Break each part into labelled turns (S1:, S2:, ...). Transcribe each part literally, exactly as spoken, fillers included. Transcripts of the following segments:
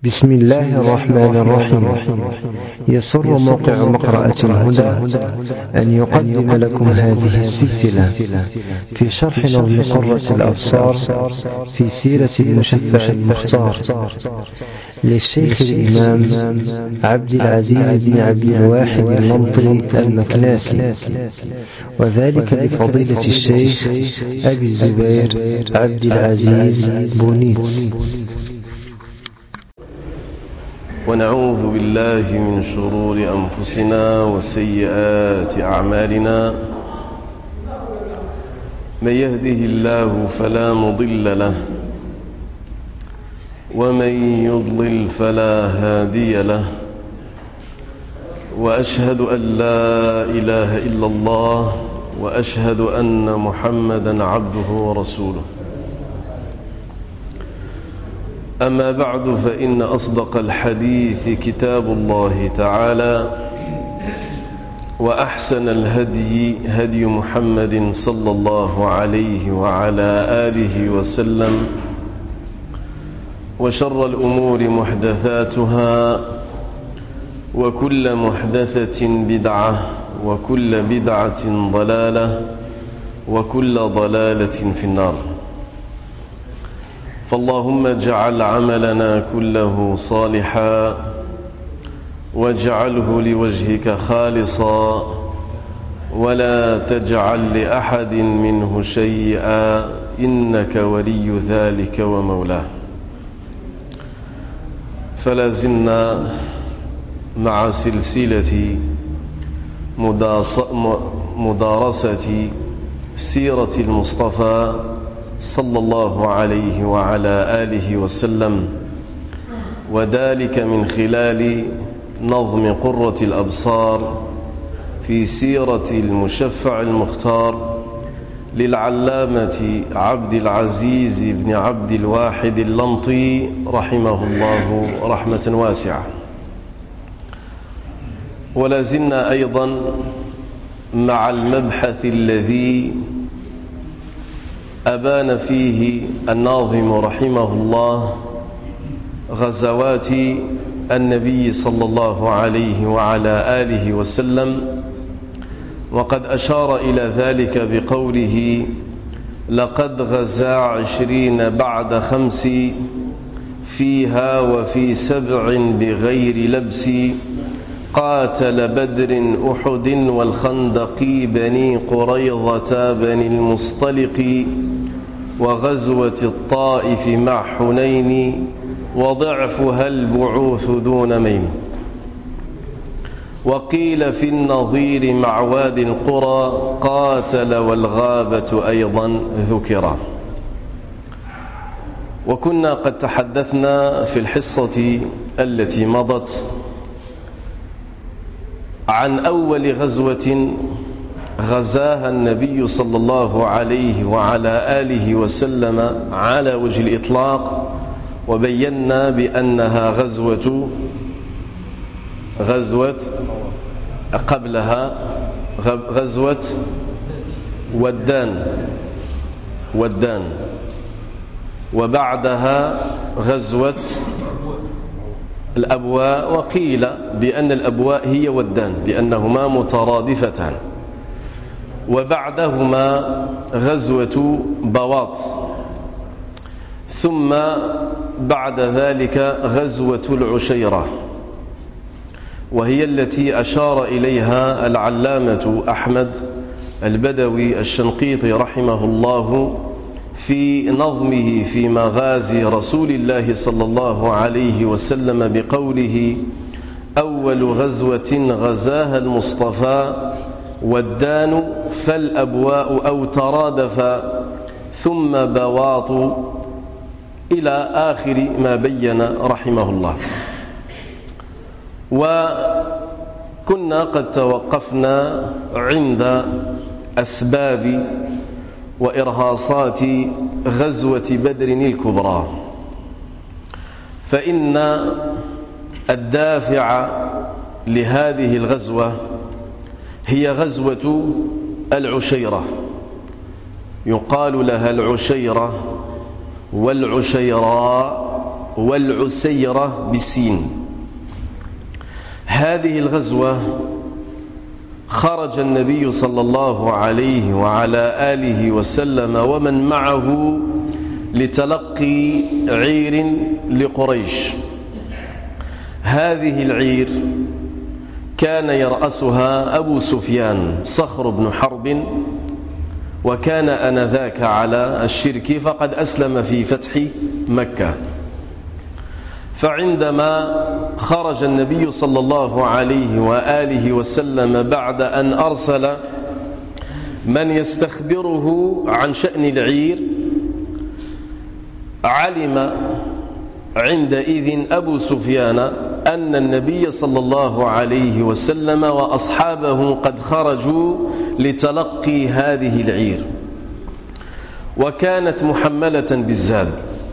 S1: بسم الله الرحمن الرحيم. يسر موقع مقرأة الهدى أن يقدم لكم هذه السلسلة في شرح نظم قرة الأبصار في سيرة المشفع المختار للشيخ الإمام عبد العزيز بن عبد الواحد اللمطي المكناسي، وذلك بفضيلة الشيخ أبي الزبير عبد العزيز بونيت.
S2: ونعوذ بالله من شرور أنفسنا وسيئات أعمالنا، من يهده الله فلا مضل له ومن يضلل فلا هادي له، وأشهد أن لا إله إلا الله وأشهد أن محمدا عبده ورسوله. أما بعد، فإن أصدق الحديث كتاب الله تعالى، وأحسن الهدي هدي محمد صلى الله عليه وعلى آله وسلم، وشر الأمور محدثاتها، وكل محدثة بدعة، وكل بدعة ضلالة، وكل ضلالة في النار. فاللهم اجعل عملنا كله صالحا، واجعله لوجهك خالصا، ولا تجعل لأحد منه شيئا، إنك ولي ذلك ومولاه. فلا زلنا مع سلسلة مدارسة سيرة المصطفى صلى الله عليه وعلى آله وسلم، وذلك من خلال نظم قرة الأبصار في سيرة المشفع المختار للعلامة عبد العزيز بن عبد الواحد اللمطي رحمه الله رحمة واسعة. ولا زلنا أيضا مع المبحث الذي أبان فيه الناظم رحمه الله غزوات النبي صلى الله عليه وعلى آله وسلم، وقد أشار إلى ذلك بقوله: لقد غزا عشرين بعد خمس، فيها وفي سبع بغير لبس، قاتل بدر أحد والخندق بني قريظة بني المصطلق، وغزوة الطائف مع حنين، وضعفها البعوث دون مين، وقيل في النظير مع وادي القرى، قاتل والغابة أيضا ذكرا. وكنا قد تحدثنا في الحصة التي مضت عن أول غزوة غزاها النبي صلى الله عليه وعلى آله وسلم على وجه الإطلاق، وبينا بأنها غزوة غزوة قبلها غزوة ودان ودان وبعدها غزوة الأبواء، وقيل بأن الأبواء هي ودان لأنهما مترادفتان، وبعدهما غزوة بواط، ثم بعد ذلك غزوة العشيرة، وهي التي أشار إليها العلامة أحمد البدوي الشنقيطي رحمه الله في نظمه في مغازي رسول الله صلى الله عليه وسلم بقوله: أول غزوة غزاها المصطفى ودان، فالأبواء أو ترادف، ثم بواط، إلى آخر ما بين رحمه الله. وكنا قد توقفنا عند أسباب وإرهاصات غزوة بدر الكبرى، فإن الدافع لهذه الغزوة هي غزوة العشيرة، يقال لها العشيرة والعشيراء والعسيرة بالسين. هذه الغزوة خرج النبي صلى الله عليه وعلى آله وسلم ومن معه لتلقي عير لقريش. هذه العير كان يرأسها أبو سفيان صخر بن حرب، وكان آنذاك على الشرك فقد أسلم في فتح مكة. فعندما خرج النبي صلى الله عليه وآله وسلم بعد أن أرسل من يستخبره عن شأن العير، علم عندئذ أبو سفيان أن النبي صلى الله عليه وسلم وأصحابه قد خرجوا لتلقي هذه العير، وكانت محملة بالزاد.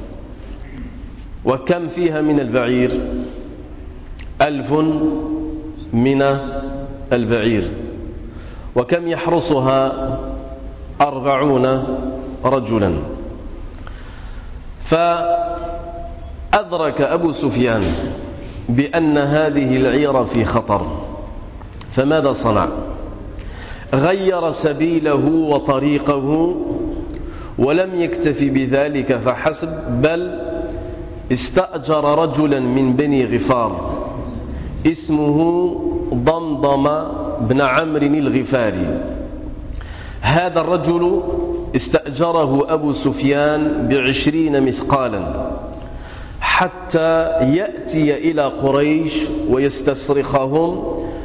S2: وكم فيها من البعير؟ ألف من البعير. وكم يحرسها؟ أربعون رجلا. فأدرك أبو سفيان بأن هذه العير في خطر، فماذا صنع؟ غير سبيله وطريقه، ولم يكتف بذلك فحسب، بل استأجر رجلا من بني غفار اسمه ضمضم بن عمرو الغفاري. هذا الرجل استأجره أبو سفيان بعشرين مثقالا حتى يأتي إلى قريش ويستصرخهم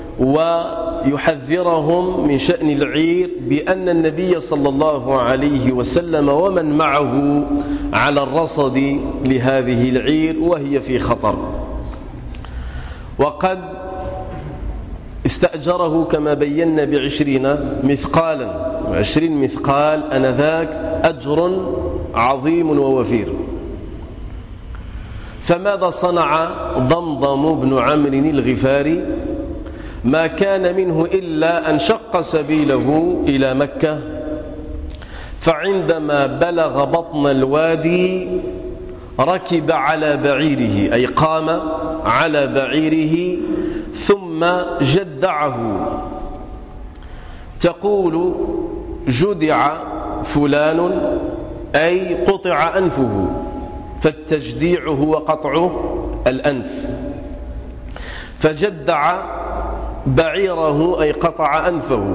S2: ويحذرهم من شأن العير، بأن النبي صلى الله عليه وسلم ومن معه على الرصد لهذه العير وهي في خطر. وقد استأجره كما بينا بعشرين مثقالا، وعشرين مثقال أنذاك أجر عظيم ووفير. فماذا صنع ضمضم بن عمرو الغفاري؟ ما كان منه إلا أن شق سبيله إلى مكة، فعندما بلغ بطن الوادي ركب على بعيره، أي قام على بعيره ثم جدعه. تقول جدع فلان أي قطع أنفه، فالتجديع هو قطع الأنف. فجدع بعيره أي قطع أنفه،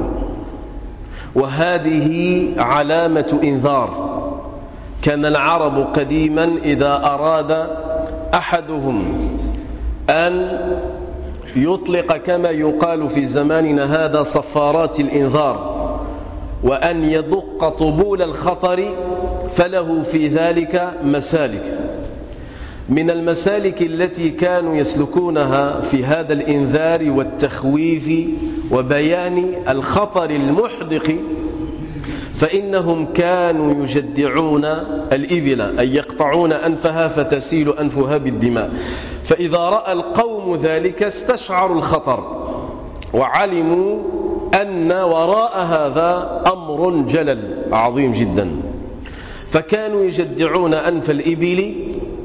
S2: وهذه علامة إنذار. كان العرب قديما إذا أراد أحدهم أن يطلق كما يقال في زماننا هذا صفارات الإنذار، وأن يدق طبول الخطر، فله في ذلك مسالك. من المسالك التي كانوا يسلكونها في هذا الإنذار والتخويف وبيان الخطر المحدق، فإنهم كانوا يجدعون الإبل، أي يقطعون أنفها فتسيل أنفها بالدماء. فإذا رأى القوم ذلك استشعروا الخطر، وعلموا أن وراء هذا أمر جلل عظيم جدا، فكانوا يجدعون أنف الإبل.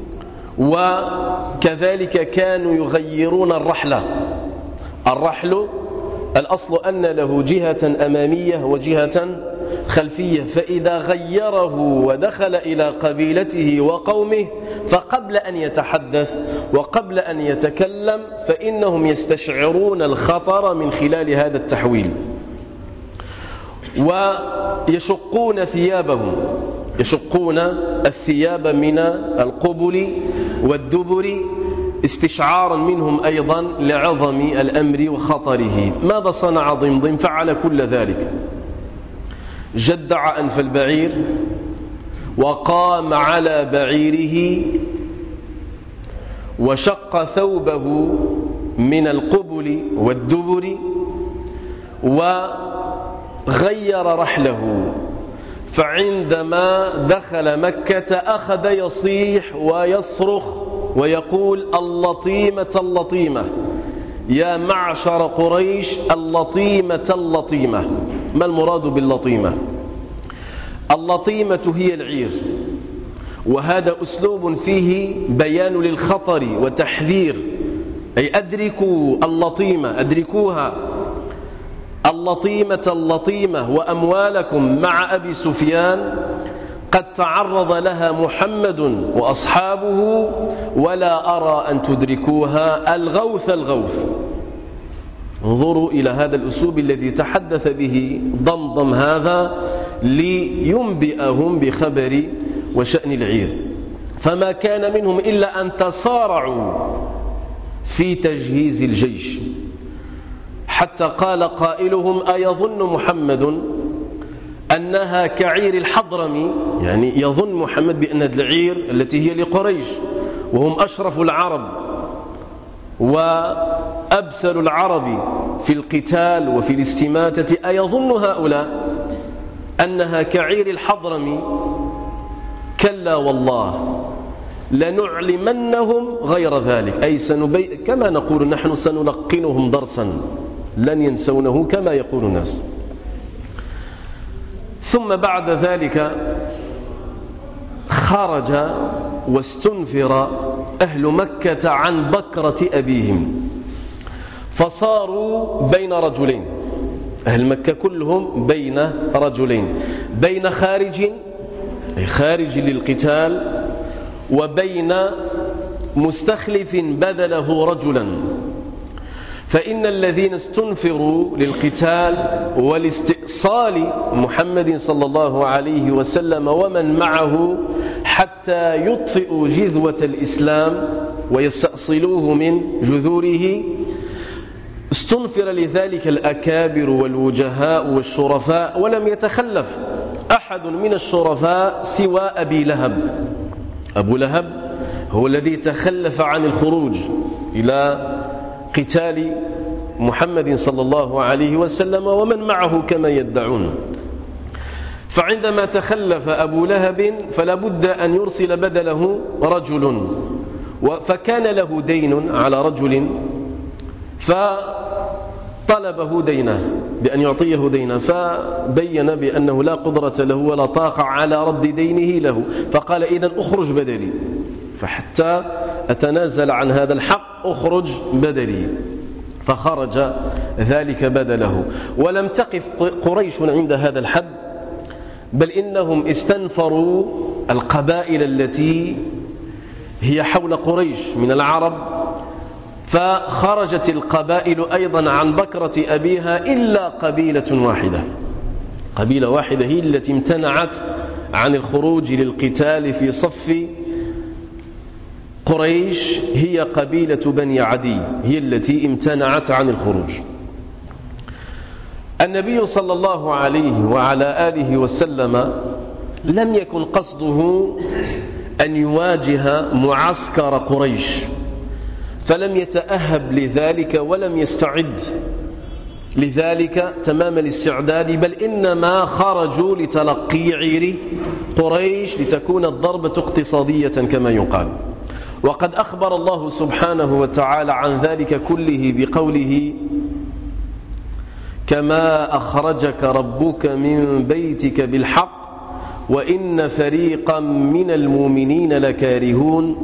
S2: وكذلك كانوا يغيرون الرحلة. الرحل الأصل أن له جهة أمامية وجهة خلفية، فإذا غيره ودخل إلى قبيلته وقومه، فقبل أن يتحدث وقبل أن يتكلم فإنهم يستشعرون الخطر من خلال هذا التحويل. ويشقون ثيابهم، يشقون الثياب من القبل والدبر استشعارا منهم أيضا لعظم الأمر وخطره. ماذا صنع ضمضم؟ فعل كل ذلك، جدع أنف البعير وقام على بعيره وشق ثوبه من القبل والدبر وغير رحله. فعندما دخل مكة أخذ يصيح ويصرخ ويقول: اللطيمة اللطيمة، يا معشر قريش اللطيمة اللطيمة. ما المراد باللطيمة؟ اللطيمة هي العير، وهذا أسلوب فيه بيان للخطر وتحذير، أي أدركوا اللطيمة، أدركوها اللطيمة اللطيمة وأموالكم مع أبي سفيان قد تعرض لها محمد وأصحابه، ولا أرى أن تدركوها الغوث الغوث. انظروا إلى هذا الأسلوب الذي تحدث به ضمضم هذا لينبئهم بخبر وشأن العير. فما كان منهم إلا أن تسارعوا في تجهيز الجيش، حتى قال قائلهم: أيظن محمد أنها كعير الحضرمي؟ يعني يظن محمد بأن العير التي هي لقريش وهم أشرف العرب وأبسل العرب في القتال وفي الاستماتة، أيظن هؤلاء أنها كعير الحضرمي؟ كلا والله لنعلمنهم غير ذلك، أي سنبي... كما نقول نحن سنلقنهم درسا لن ينسونه كما يقول الناس. ثم بعد ذلك خرج واستنفر أهل مكة عن بكرة أبيهم، فصاروا بين رجلين، أهل مكة كلهم بين رجلين، بين خارج أي خارج للقتال، وبين مستخلف بدله رجلا. فإن الذين استنفروا للقتال والاستئصال محمد صلى الله عليه وسلم ومن معه حتى يطفئوا جذوة الإسلام ويستأصلوه من جذوره، استنفر لذلك الأكابر والوجهاء والشرفاء، ولم يتخلف أحد من الشرفاء سوى أبي لهب. أبو لهب هو الذي تخلف عن الخروج إلى قتال محمد صلى الله عليه وسلم ومن معه كما يدعون. فعندما تخلف أبو لهب فلا بد أن يرسل بدله رجل، فكان له دين على رجل فطلبه دينه بأن يعطيه دينه، فبين بأنه لا قدرة له ولا طاقة على رد دينه له، فقال: إذن أخرج بدلي، فحتى أتنازل عن هذا الحق أخرج بدلي. فخرج ذلك بدله. ولم تقف قريش عند هذا الحد، بل إنهم استنفروا القبائل التي هي حول قريش من العرب، فخرجت القبائل أيضا عن بكرة أبيها إلا قبيلة واحدة، قبيلة واحدة هي التي امتنعت عن الخروج للقتال في صف قريش، هي قبيلة بني عدي، هي التي امتنعت عن الخروج. النبي صلى الله عليه وعلى آله وسلم لم يكن قصده أن يواجه معسكر قريش، فلم يتأهب لذلك ولم يستعد لذلك تمام الاستعداد، بل إنما خرجوا لتلقي عير قريش لتكون الضربة اقتصادية كما يقال. وقد أخبر الله سبحانه وتعالى عن ذلك كله بقوله: كما أخرجك ربك من بيتك بالحق وإن فريقا من المؤمنين لكارهون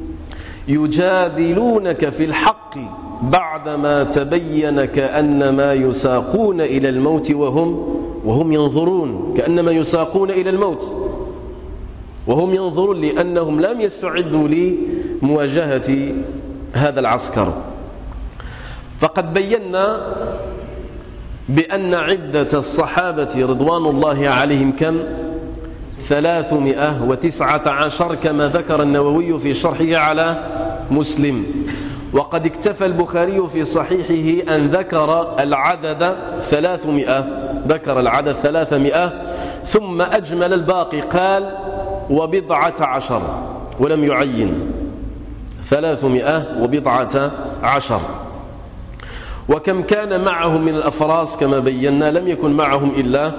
S2: يجادلونك في الحق بعدما تبين كأنما يساقون إلى الموت وهم وهم ينظرون، كأنما يساقون إلى الموت وهم ينظرون، لأنهم لم يستعدوا لمواجهة هذا العسكر. فقد بينا بأن عدة الصحابة رضوان الله عليهم كم؟ ثلاثمائة وتسعة عشر كما ذكر النووي في شرحه على مسلم. وقد اكتفى البخاري في صحيحه أن ذكر العدد ثلاثمائة، ذكر العدد ثلاثمائة ثم أجمل الباقي، قال وبضعة عشر، ولم يعين، ثلاثمائة وبضعة عشر. وكم كان معهم من الأفراس كما بينا؟ لم يكن معهم إلا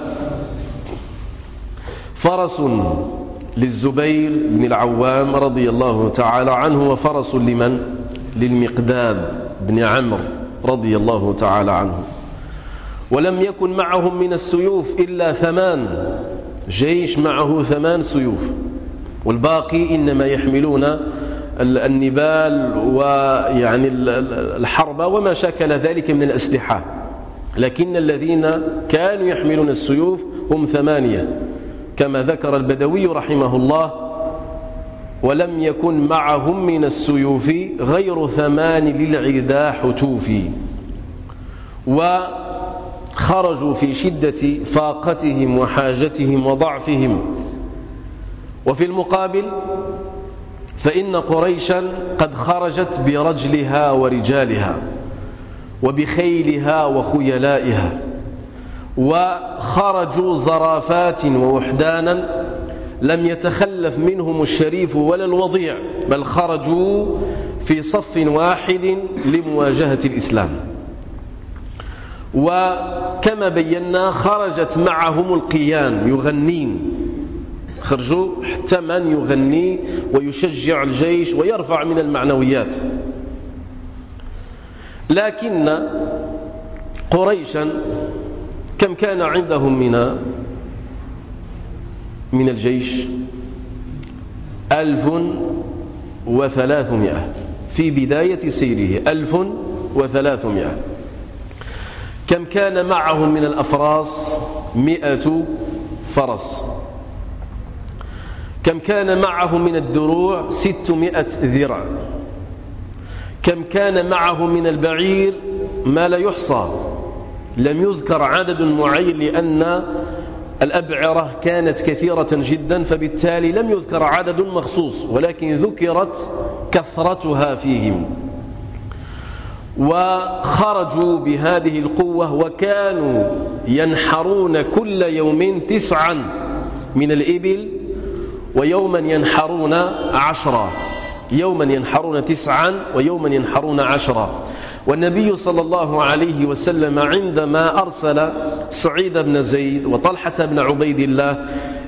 S2: فرس للزبير بن العوام رضي الله تعالى عنه، وفرس لمن؟ للمقداد بن عمرو رضي الله تعالى عنه. ولم يكن معهم من السيوف إلا ثمان، جيش معه ثمان سيوف، والباقي إنما يحملون النبال ويعني الحرب وما شاكل ذلك من الأسلحة، لكن الذين كانوا يحملون السيوف هم ثمانية كما ذكر البدوي رحمه الله: ولم يكن معهم من السيوف غير ثمان للعذا حتوف. وخرجوا في شدة فاقتهم وحاجتهم وضعفهم. وفي المقابل فإن قريشا قد خرجت برجلها ورجالها وبخيلها وخيلائها، وخرجوا زرافات ووحدانا لم يتخلف منهم الشريف ولا الوضيع، بل خرجوا في صف واحد لمواجهة الإسلام. وكما بينا خرجت معهم القيان يغنين، خرجوا حتى من يغني ويشجع الجيش ويرفع من المعنويات. لكن قريشا كم كان عندهم من من الجيش؟ ألف وثلاثمائة في بداية سيره، ألف وثلاثمائة. كم كان معهم من الأفراس؟ مئة فرس. كم كان معهم من الدروع؟ ستمائة ذراع. كم كان معهم من البعير؟ ما لا يحصى، لم يذكر عدد معين لأن الأبعرة كانت كثيرة جدا، فبالتالي لم يذكر عدد مخصوص، ولكن ذكرت كثرتها فيهم. وخرجوا بهذه القوة، وكانوا ينحرون كل يوم تسعا من الإبل، ويوما ينحرون عشرا، يوما ينحرون تسعا ويوما ينحرون عشرا. والنبي صلى الله عليه وسلم عندما أرسل سعيد بن زيد وطلحة بن عبيد الله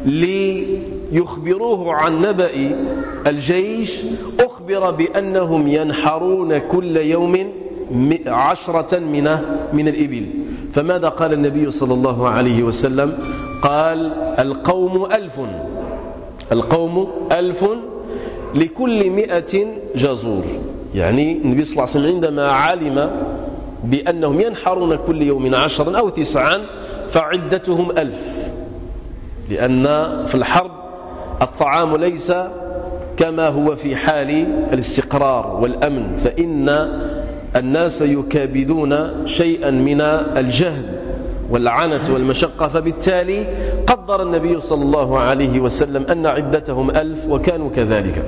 S2: ليخبروه عن نبأ الجيش، أخبر بأنهم ينحرون كل يوم عشرة من من الإبل. فماذا قال النبي صلى الله عليه وسلم؟ قال: القوم ألف، القوم ألف لكل مئة جزور. يعني النبي صلى الله عليه وسلم عندما علم بأنهم ينحرون كل يوم عشرا أو تسعا فعدتهم ألف، لأن في الحرب الطعام ليس كما هو في حال الاستقرار والأمن، فإن الناس يكابدون شيئا من الجهد والعنة والمشقة، فبالتالي قدر النبي صلى الله عليه وسلم أن عدتهم ألف، وكانوا كذلك.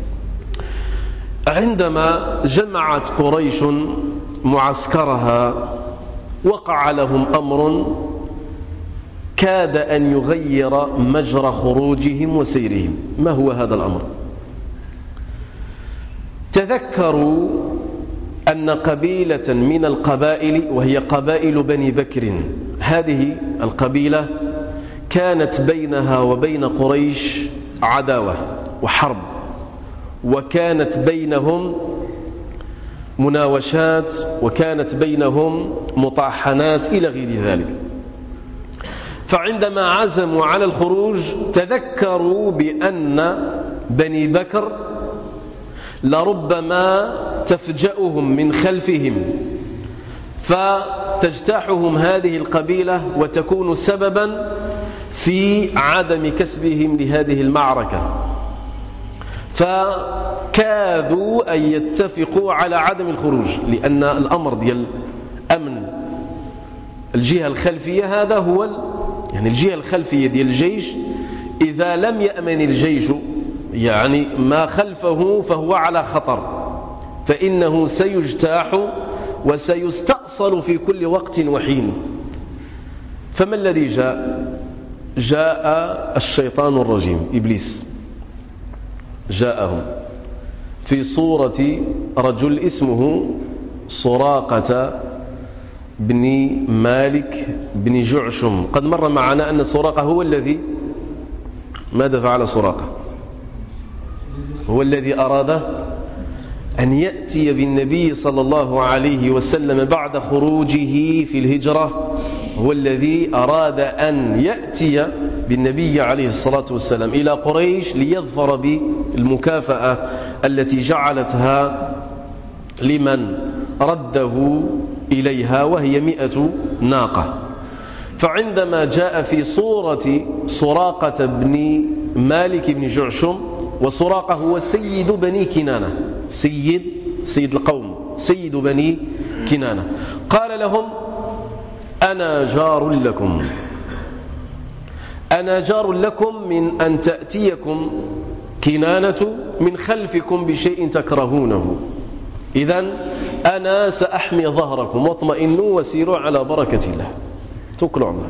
S2: عندما جمعت قريش معسكرها وقع لهم أمر كاد أن يغير مجرى خروجهم وسيرهم. ما هو هذا الأمر؟ تذكروا أن قبيلة من القبائل، وهي قبائل بني بكر، هذه القبيلة كانت بينها وبين قريش عداوة وحرب، وكانت بينهم مناوشات، وكانت بينهم مطاحنات إلى غير ذلك. فعندما عزموا على الخروج تذكروا بأن بني بكر لربما تفجأهم من خلفهم فتجتاحهم هذه القبيلة وتكون سببا في عدم كسبهم لهذه المعركة، فكادوا أن يتفقوا على عدم الخروج، لأن الأمر ديال أمن الجهة الخلفية هذا هو يعني الجهة الخلفية ديال الجيش. إذا لم يأمن الجيش يعني ما خلفه فهو على خطر، فإنه سيجتاح وسيستأصل في كل وقت وحين. فما الذي جاء؟ جاء الشيطان الرجيم إبليس، جاءهم في صورة رجل اسمه سراقة بن مالك بن جعشم. قد مر معنا أن سراقة هو الذي ماذا فعل سراقة؟ هو الذي أراد أن يأتي بالنبي صلى الله عليه وسلم بعد خروجه في الهجرة هو الذي أراد أن يأتي بالنبي عليه الصلاة والسلام إلى قريش ليظفر بالمكافأة التي جعلتها لمن رده إليها، وهي مئة ناقة. فعندما جاء في صورة سراقة بن مالك بن جعشم، وسراقة هو سيد بني كنانة، سيد سيد القوم، سيد بني كنانة، قال لهم: أنا جار لكم، أنا جار لكم من أن تأتيكم كنانة من خلفكم بشيء تكرهونه، إذن أنا سأحمي ظهركم، واطمئنوا وسيروا على بركة الله، توكلوا على الله.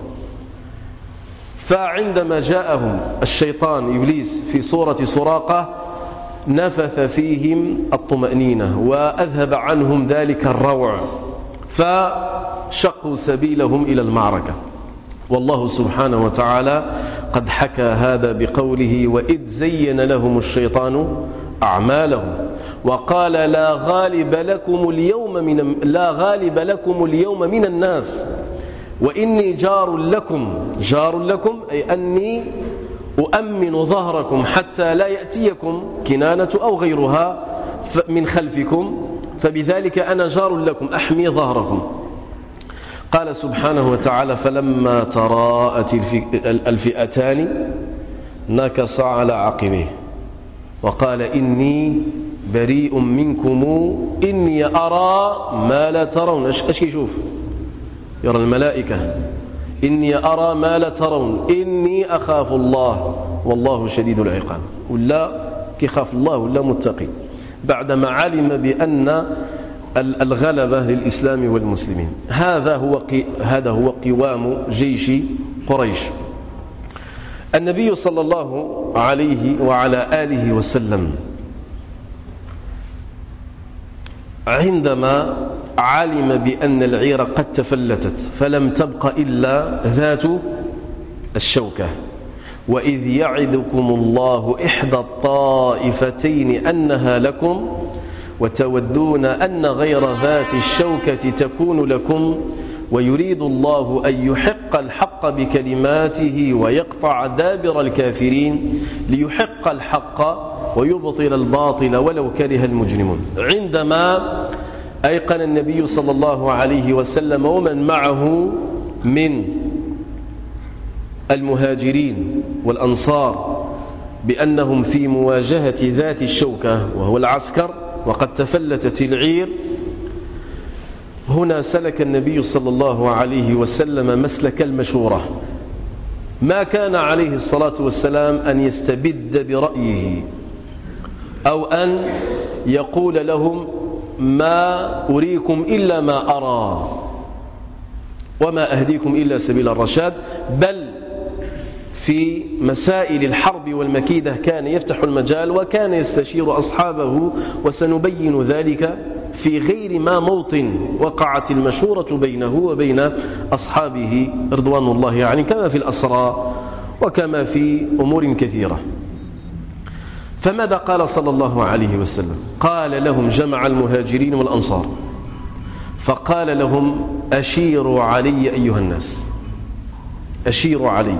S2: فعندما جاءهم الشيطان إبليس في صورة سراقة نفث فيهم الطمأنينة وأذهب عنهم ذلك الروع، فشقوا سبيلهم إلى المعركة. والله سبحانه وتعالى قد حكى هذا بقوله: وإذ زين لهم الشيطان أعمالهم وقال لا غالب لكم اليوم من لا غالب لكم اليوم من الناس وإني جار لكم، جار لكم أي أني أؤمن ظهركم حتى لا يأتيكم كنانة أو غيرها من خلفكم، فبذلك أنا جار لكم أحمي ظهركم. قال سبحانه وتعالى: فلما تراءت الفئتان نكص على عقبيه وقال إني بريء منكم إني أرى ما لا ترون. ايش يشوف؟ يرى الملائكة. إني أرى ما لا ترون إني أخاف الله والله شديد العقاب. ولا كيخاف الله ولا متقي بعدما علم بأن الغلبة للإسلام والمسلمين. هذا هو هذا هو قوام جيش قريش. النبي صلى الله عليه وعلى آله وسلم عندما علم بأن العير قد تفلتت فلم تبق إلا ذات الشوكة، وإذ يعدكم الله إحدى الطائفتين أنها لكم وتودون أن غير ذات الشوكة تكون لكم ويريد الله أن يحق الحق بكلماته ويقطع دابر الكافرين ليحق الحق ويبطل الباطل ولو كره المجرمون. عندما أيقن النبي صلى الله عليه وسلم ومن معه من المهاجرين والأنصار بأنهم في مواجهة ذات الشوكة وهو العسكر وقد تفلتت العير، هنا سلك النبي صلى الله عليه وسلم مسلك المشورة. ما كان عليه الصلاة والسلام أن يستبد برأيه أو أن يقول لهم ما أريكم إلا ما أرى وما أهديكم إلا سبيل الرشاد، بل في مسائل الحرب والمكيدة كان يفتح المجال وكان يستشير أصحابه، وسنبين ذلك في غير ما موطن وقعت المشورة بينه وبين أصحابه رضوان الله يعني، كما في الأسرى وكما في أمور كثيرة. فماذا قال صلى الله عليه وسلم؟ قال لهم جمع المهاجرين والأنصار فقال لهم أشيروا علي أيها الناس، أشيروا علي.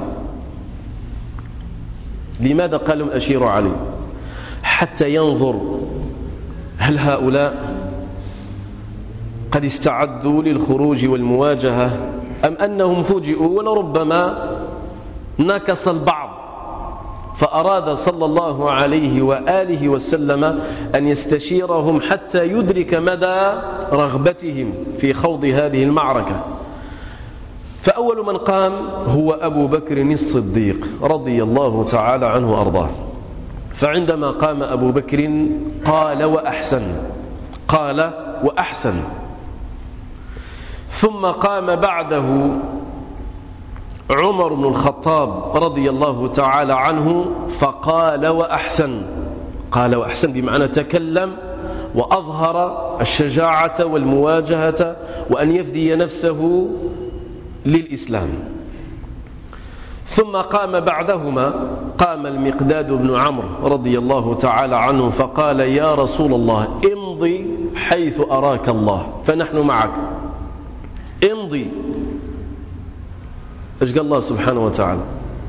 S2: لماذا قال لهم أشيروا علي؟ حتى ينظر هل هؤلاء قد استعدوا للخروج والمواجهة أم أنهم فوجئوا ولربما نكص البعض. فأراد صلى الله عليه وآله وسلم أن يستشيرهم حتى يدرك مدى رغبتهم في خوض هذه المعركة. فأول من قام هو أبو بكر الصديق رضي الله تعالى عنه وأرضاه. فعندما قام أبو بكر قال وأحسن، قال وأحسن. ثم قام بعده عمر بن الخطاب رضي الله تعالى عنه فقال وأحسن، قال وأحسن بمعنى تكلم وأظهر الشجاعة والمواجهة وأن يفدي نفسه للإسلام. ثم قام بعدهما قام المقداد بن عمرو رضي الله تعالى عنه فقال يا رسول الله امضي حيث أراك الله فنحن معك، امضي ايش قال الله سبحانه وتعالى؟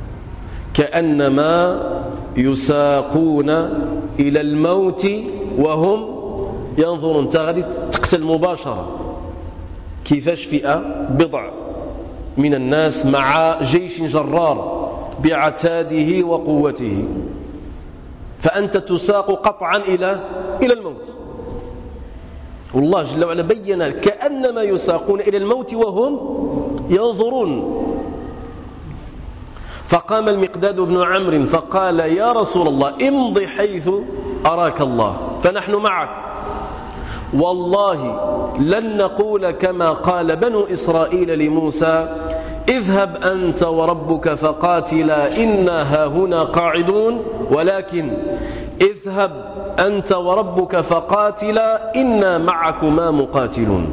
S2: كأنما يساقون إلى الموت وهم ينظرون. تغدي تقتل مباشرة. كيفاش فئة بضع من الناس مع جيش جرار بعتاده وقوته، فأنت تساق قطعا إلى إلى الموت. والله جل وعلا بين كأنما يساقون إلى الموت وهم ينظرون. فقام المقداد بن عمرو فقال يا رسول الله امض حيث أراك الله فنحن معك، والله لن نقول كما قال بنو إسرائيل لموسى اذهب أنت وربك فقاتلا إنا هاهنا قاعدون، ولكن اذهب أنت وربك فقاتلا إنا معكما مقاتلون.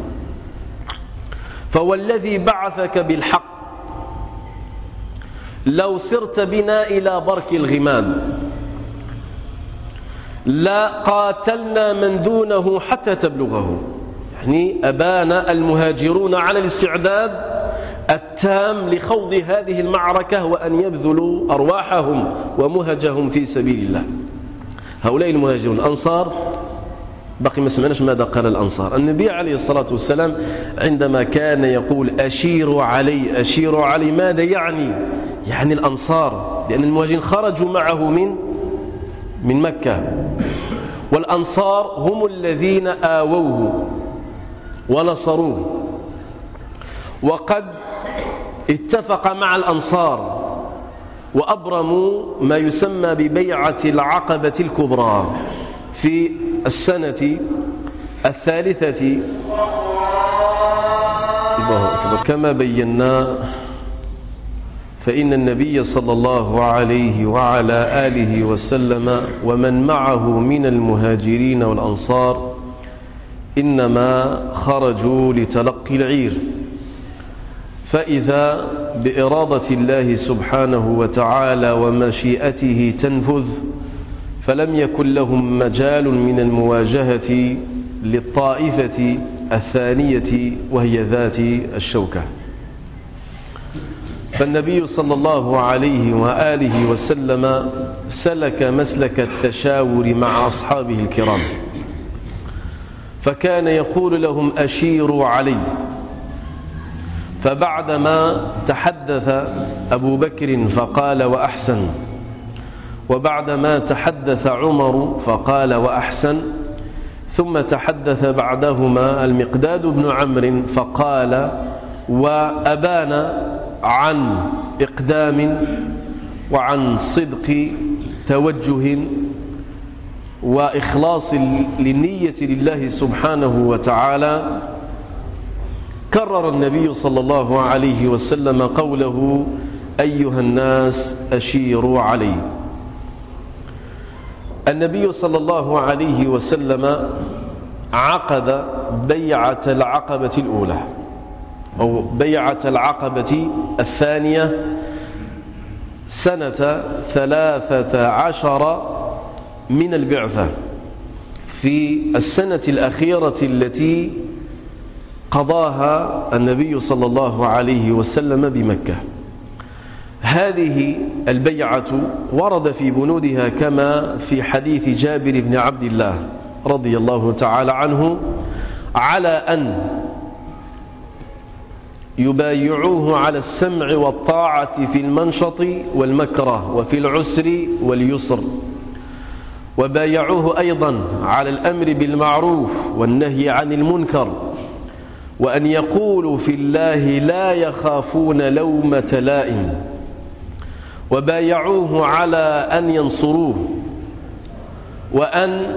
S2: فوالذي بعثك بالحق لو سرت بنا إلى برك الغمام لا قاتلنا من دونه حتى تبلغه. يعني أبان المهاجرون على الاستعداد التام لخوض هذه المعركة وأن يبذلوا أرواحهم ومهجهم في سبيل الله. هؤلاء المهاجرون الأنصار بقي ما سمعناش ماذا قال الأنصار. النبي عليه الصلاة والسلام عندما كان يقول أشيروا علي أشيروا علي ماذا يعني؟ يعني الأنصار، لأن المهاجرين خرجوا معه من من مكة، والأنصار هم الذين آووه ونصروه. وقد اتفق مع الأنصار وأبرموا ما يسمى ببيعة العقبة الكبرى في السنة الثالثة الله أكبر. كما بينا فإن النبي صلى الله عليه وعلى آله وسلم ومن معه من المهاجرين والأنصار إنما خرجوا لتلقي العير، فإذا بإرادة الله سبحانه وتعالى ومشيئته تنفذ فلم يكن لهم مجال من المواجهة للطائفة الثانية وهي ذات الشوكة. فالنبي صلى الله عليه وآله وسلم سلك مسلك التشاور مع أصحابه الكرام، فكان يقول لهم أشيروا علي. فبعدما تحدث أبو بكر فقال وأحسن، وبعدما تحدث عمر فقال وأحسن، ثم تحدث بعدهما المقداد بن عمرو فقال وأبان عن إقدام وعن صدق توجه وإخلاص للنية لله سبحانه وتعالى. كرر النبي صلى الله عليه وسلم قوله أيها الناس أشيروا علي. النبي صلى الله عليه وسلم عقد بيعة العقبة الأولى أو بيعة العقبة الثانية سنة ثلاثة عشر من البعثة، في السنة الأخيرة التي قضاها النبي صلى الله عليه وسلم بمكة. هذه البيعة ورد في بنودها كما في حديث جابر بن عبد الله رضي الله تعالى عنه على أن يبايعوه على السمع والطاعة في المنشط والمكره وفي العسر واليسر، وبايعوه أيضا على الأمر بالمعروف والنهي عن المنكر، وأن يقولوا في الله لا يخافون لومة لائم، وبايعوه على أن ينصروه وأن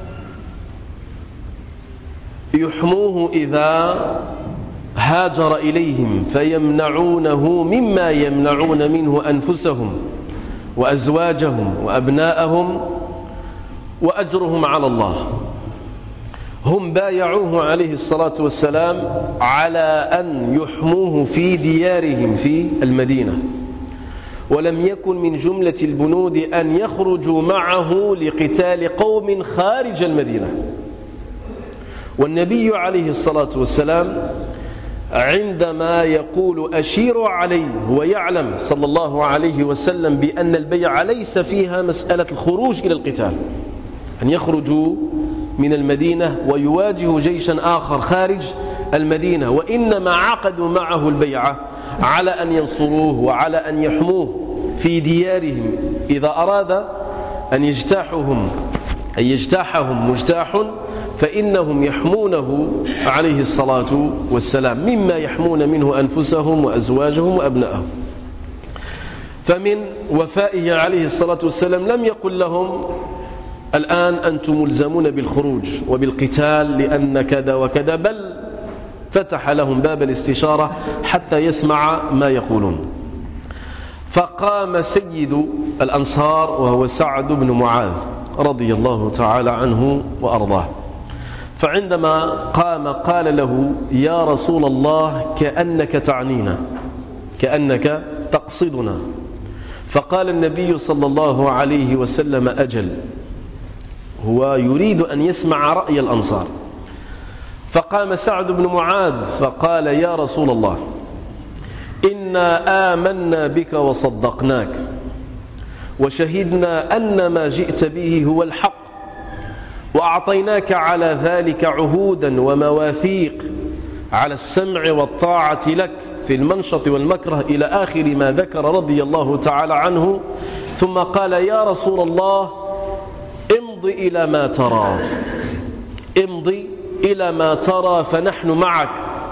S2: يحموه إذا هاجر إليهم فيمنعونه مما يمنعون منه أنفسهم وأزواجهم وأبناءهم وأجرهم على الله. هم بايعوه عليه الصلاة والسلام على أن يحموه في ديارهم في المدينة، ولم يكن من جملة البنود أن يخرجوا معه لقتال قوم خارج المدينة. والنبي عليه الصلاة والسلام عندما يقول أشيروا عليه، هو يعلم صلى الله عليه وسلم بأن البيعة ليس فيها مسألة الخروج إلى القتال، أن يخرجوا من المدينة ويواجهوا جيشا آخر خارج المدينة، وإنما عقدوا معه البيعة على أن ينصروه وعلى أن يحموه في ديارهم إذا أراد أن يجتاحهم أن يجتاحهم مجتاح فإنهم يحمونه عليه الصلاة والسلام مما يحمون منه أنفسهم وأزواجهم وأبنائهم. فمن وفائه عليه الصلاة والسلام لم يقل لهم الآن أنتم ملزمون بالخروج وبالقتال لأن كذا وكذا، بل فتح لهم باب الاستشارة حتى يسمع ما يقولون. فقام سيد الأنصار وهو سعد بن معاذ رضي الله تعالى عنه وأرضاه، فعندما قام قال له يا رسول الله كأنك تعنينا، كأنك تقصدنا. فقال النبي صلى الله عليه وسلم أجل، هو يريد أن يسمع رأي الأنصار. فقام سعد بن معاذ فقال يا رسول الله إنا آمنا بك وصدقناك وشهدنا أن ما جئت به هو الحق، وأعطيناك على ذلك عهودا ومواثيق على السمع والطاعة لك في المنشط والمكره إلى آخر ما ذكر رضي الله تعالى عنه. ثم قال يا رسول الله امضي إلى ما ترى، امضي إلى ما ترى فنحن معك،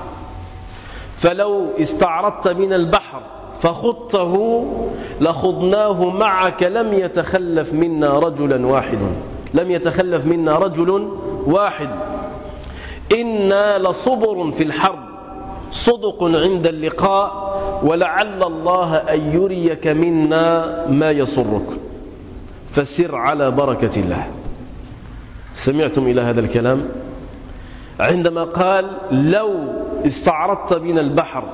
S2: فلو استعرضت من البحر فخضته لخضناه معك، لم يتخلف منا رجلا واحد لم يتخلف منا رجل واحد إنا لصبر في الحرب صدق عند اللقاء، ولعل الله أن يريك منا ما يسرك، فسر على بركة الله. سمعتم إلى هذا الكلام؟ عندما قال لو استعرضت بنا البحر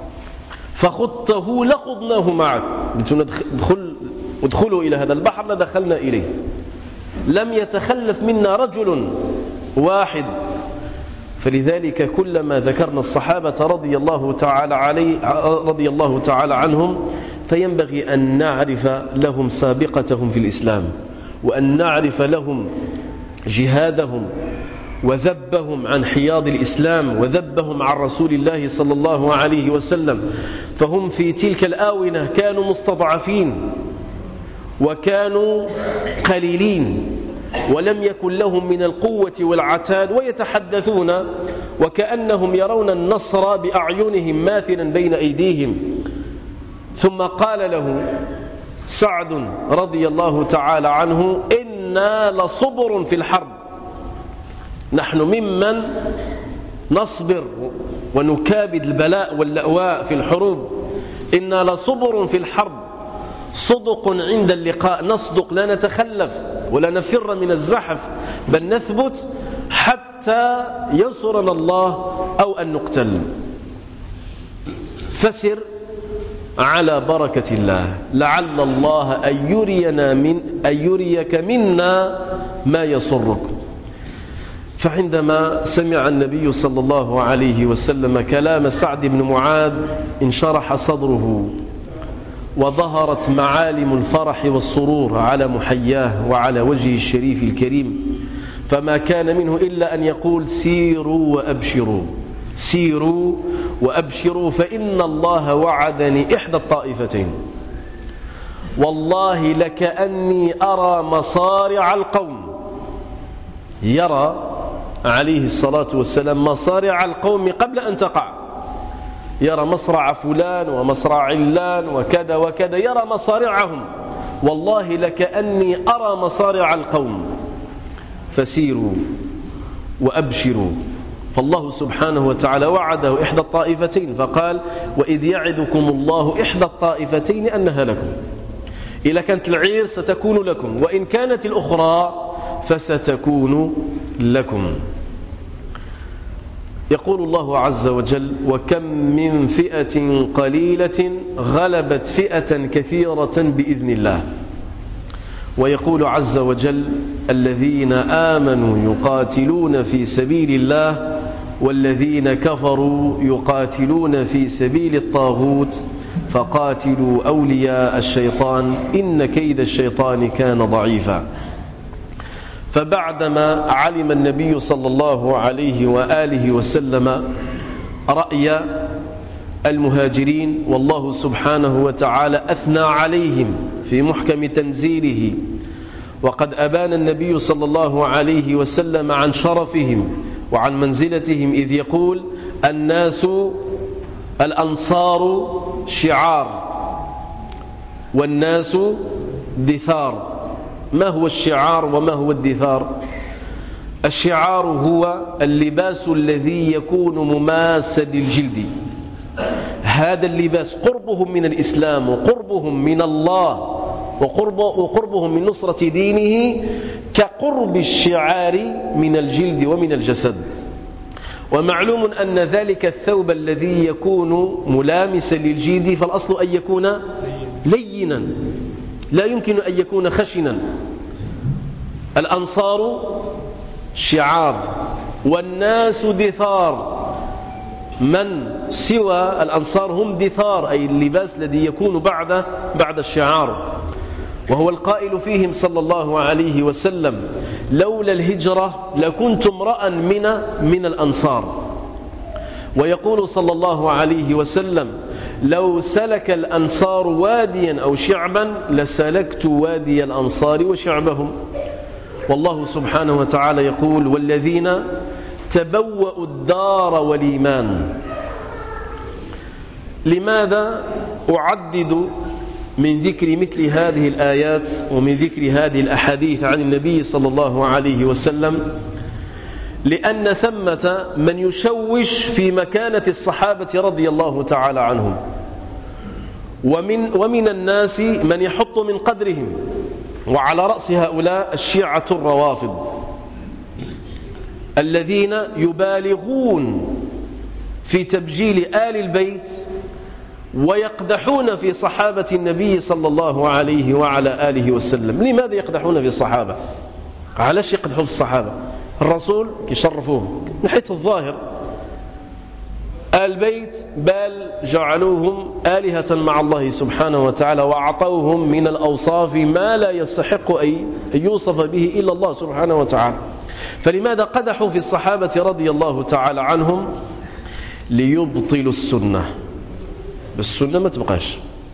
S2: فخضته لخضناه معك، ادخل ادخلوا إلى هذا البحر لدخلنا إليه، لم يتخلف منا رجل واحد. فلذلك كلما ذكرنا الصحابة رضي الله تعالى عليه رضي الله تعالى عنهم فينبغي أن نعرف لهم سابقتهم في الإسلام، وأن نعرف لهم جهادهم وذبهم عن حياض الإسلام وذبهم عن رسول الله صلى الله عليه وسلم. فهم في تلك الآونة كانوا مستضعفين وكانوا قليلين ولم يكن لهم من القوة والعتاد، ويتحدثون وكأنهم يرون النصر بأعينهم ماثلا بين أيديهم. ثم قال له سعد رضي الله تعالى عنه إنا لصبر في الحرب، نحن ممن نصبر ونكابد البلاء واللأواء في الحروب، إنا لصبر في الحرب صدق عند اللقاء، نصدق لا نتخلف ولا نفر من الزحف، بل نثبت حتى ينصرنا الله أو أن نقتل. فسر على بركة الله، لعل الله أن يرينا من أن يريك منا ما يسرك. فعندما سمع النبي صلى الله عليه وسلم كلام سعد بن معاذ انشرح صدره وظهرت معالم الفرح والسرور على محياه وعلى وجهه الشريف الكريم، فما كان منه إلا أن يقول سيروا وأبشروا، سيروا وأبشروا، فإن الله وعدني إحدى الطائفتين، والله لكأني أرى مصارع القوم. يرى عليه الصلاة والسلام مصارع القوم قبل أن تقع، يرى مصرع فلان ومصرع علان وكذا وكذا، يرى مصارعهم، والله لكأني أرى مصارع القوم، فسيروا وأبشروا. فالله سبحانه وتعالى وعده إحدى الطائفتين، فقال وإذ يعدكم الله إحدى الطائفتين أنها لكم، إذا كانت العير ستكون لكم، وإن كانت الأخرى فستكون لكم. يقول الله عز وجل وكم من فئة قليلة غلبت فئة كثيرة بإذن الله. ويقول عز وجل الذين آمنوا يقاتلون في سبيل الله والذين كفروا يقاتلون في سبيل الطاغوت فقاتلوا أولياء الشيطان إن كيد الشيطان كان ضعيفا. فبعدما علم النبي صلى الله عليه وآله وسلم رأي المهاجرين، والله سبحانه وتعالى أثنى عليهم في محكم تنزيله، وقد أبان النبي صلى الله عليه وسلم عن شرفهم وعن منزلتهم إذ يقول: الناس الأنصار شعار والناس دثار. ما هو الشعار وما هو الدثار؟ الشعار هو اللباس الذي يكون مماسا للجلد، هذا اللباس قربهم من الإسلام وقربهم من الله وقربهم من نصرة دينه كقرب الشعار من الجلد ومن الجسد. ومعلوم أن ذلك الثوب الذي يكون ملامسا للجلد فالأصل أن يكون لينا، لا يمكن أن يكون خشنا. الأنصار شعار والناس دثار، من سوى الأنصار هم دثار، أي اللباس الذي يكون بعد بعد الشعار. وهو القائل فيهم صلى الله عليه وسلم: لولا الهجرة لكنت امرأ من من الأنصار. ويقول صلى الله عليه وسلم: لو سلك الأنصار واديا أو شعبا لسلكت وادي الأنصار وشعبهم. والله سبحانه وتعالى يقول: والذين تبوأوا الدار والإيمان. لماذا أعدد من ذكر مثل هذه الآيات ومن ذكر هذه الأحاديث عن النبي صلى الله عليه وسلم؟ لأن ثمة من يشوش في مكانة الصحابة رضي الله تعالى عنهم، ومن, ومن الناس من يحط من قدرهم، وعلى رأس هؤلاء الشيعة الروافض الذين يبالغون في تبجيل آل البيت ويقدحون في صحابة النبي صلى الله عليه وعلى آله وسلم. لماذا يقدحون في الصحابة؟ علاش يقدحوا في الصحابة؟ الرسول يشرفوهم من حيث الظاهر، آل بيت بل جعلوهم آلهة مع الله سبحانه وتعالى، وأعطوهم من الأوصاف ما لا يستحق أن يوصف به إلا الله سبحانه وتعالى. فلماذا قدحوا في الصحابة رضي الله تعالى عنهم؟ ليبطلوا السنة. السنة ما تبقاش.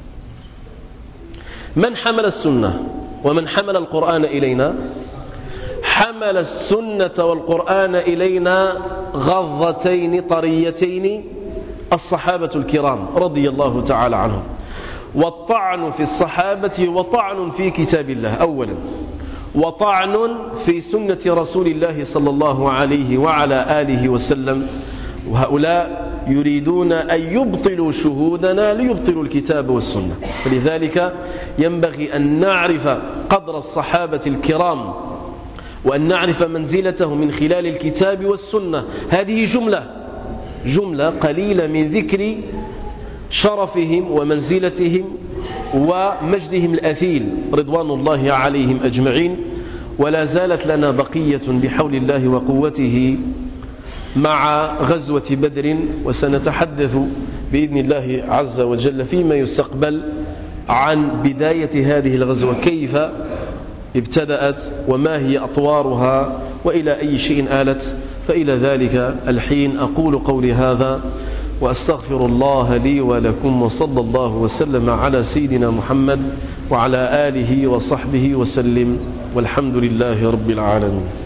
S2: من حمل السنة ومن حمل القرآن إلينا؟ حمل السنة والقرآن إلينا غضتين طريتين الصحابة الكرام رضي الله تعالى عنهم. والطعن في الصحابة وطعن في كتاب الله أولا، وطعن في سنة رسول الله صلى الله عليه وعلى آله وسلم. وهؤلاء يريدون أن يبطلوا شهودنا ليبطلوا الكتاب والسنة. فلذلك ينبغي أن نعرف قدر الصحابة الكرام وأن نعرف منزلته من خلال الكتاب والسنة. هذه جملة جملة قليلة من ذكر شرفهم ومنزلتهم ومجدهم الأثيل رضوان الله عليهم أجمعين. ولا زالت لنا بقية بحول الله وقوته مع غزوة بدر، وسنتحدث بإذن الله عز وجل فيما يستقبل عن بداية هذه الغزوة، كيف ابتدأت وما هي أطوارها وإلى أي شيء آلت. فإلى ذلك الحين أقول قولي هذا وأستغفر الله لي ولكم، وصلى الله وسلم على سيدنا محمد وعلى آله وصحبه وسلم، والحمد لله رب العالمين.